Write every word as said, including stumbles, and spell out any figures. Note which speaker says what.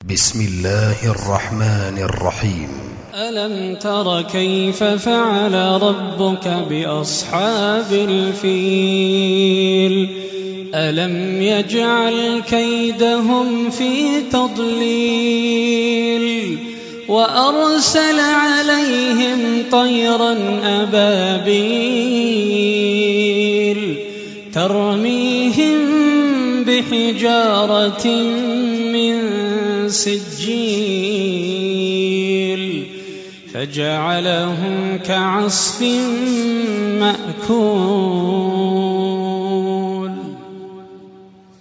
Speaker 1: بسم الله الرحمن الرحيم.
Speaker 2: ألم تر كيف فعل ربك بأصحاب الفيل ألم يجعل كيدهم في تضليل وأرسل عليهم طيرا أبابيل ترميهم بحجارة من سجيل فجعلهم كعصف مأكول.